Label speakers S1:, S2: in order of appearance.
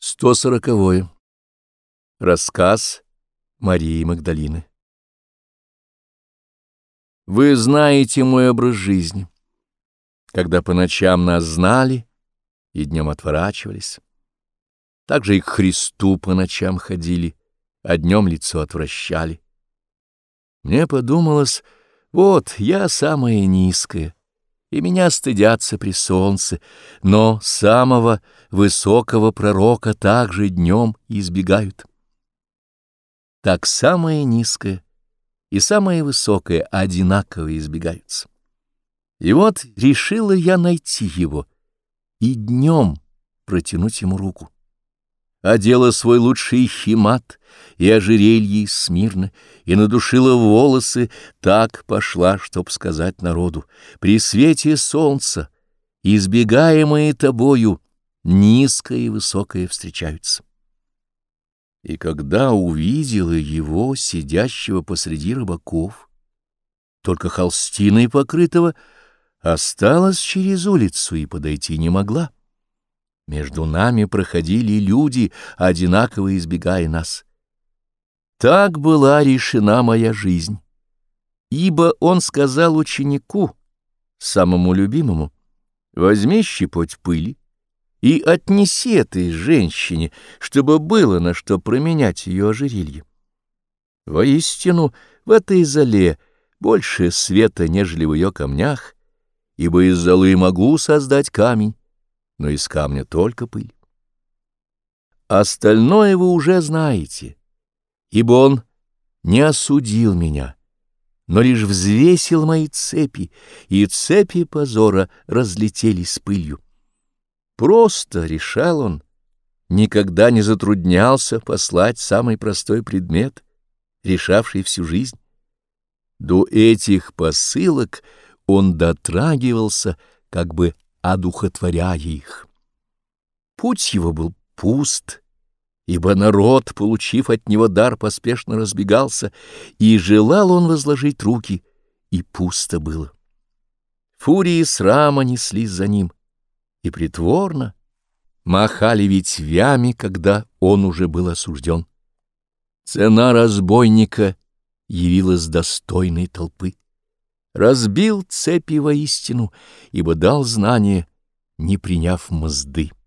S1: 140. Рассказ Марии Магдалины. Вы знаете мой образ жизни, когда по ночам нас знали и днем отворачивались. Так же и к Христу по ночам ходили, а днем лицо отвращали. Мне подумалось, вот я самая низкая, и меня стыдятся при солнце, но самого высокого пророка также днем избегают. Так самое низкое и самое высокое одинаково избегаются. И вот решила я найти его и днем протянуть ему руку. Одела свой лучший химат и ожерелье из смирно, и надушила волосы, так пошла, чтоб сказать народу: при свете солнца, избегаемые тобою, низкое и высокое встречаются. И когда увидела его, сидящего посреди рыбаков, только холстиной покрытого, осталась через улицу и подойти не могла. Между нами проходили люди, одинаково избегая нас. Так была решена моя жизнь, ибо он сказал ученику, самому любимому: возьми щепоть пыли и отнеси этой женщине, чтобы было на что променять ее ожерелье. Воистину, в этой золе больше света, нежели в ее камнях, ибо из золы могу создать камень, но из камня только пыль. Остальное вы уже знаете, ибо он не осудил меня, но лишь взвесил мои цепи, и цепи позора разлетелись с пылью. Просто, решал он, никогда не затруднялся послать самый простой предмет, решавший всю жизнь. До этих посылок он дотрагивался, как бы одухотворяя их. Путь его был пуст, ибо народ, получив от него дар, поспешно разбегался, и желал он возложить руки, и пусто было. Фурии срама неслись за ним, и притворно махали ветвями, когда он уже был осужден. Цена разбойника явилась достойной толпы. Разбил цепи воистину, ибо дал знание, не приняв мзды.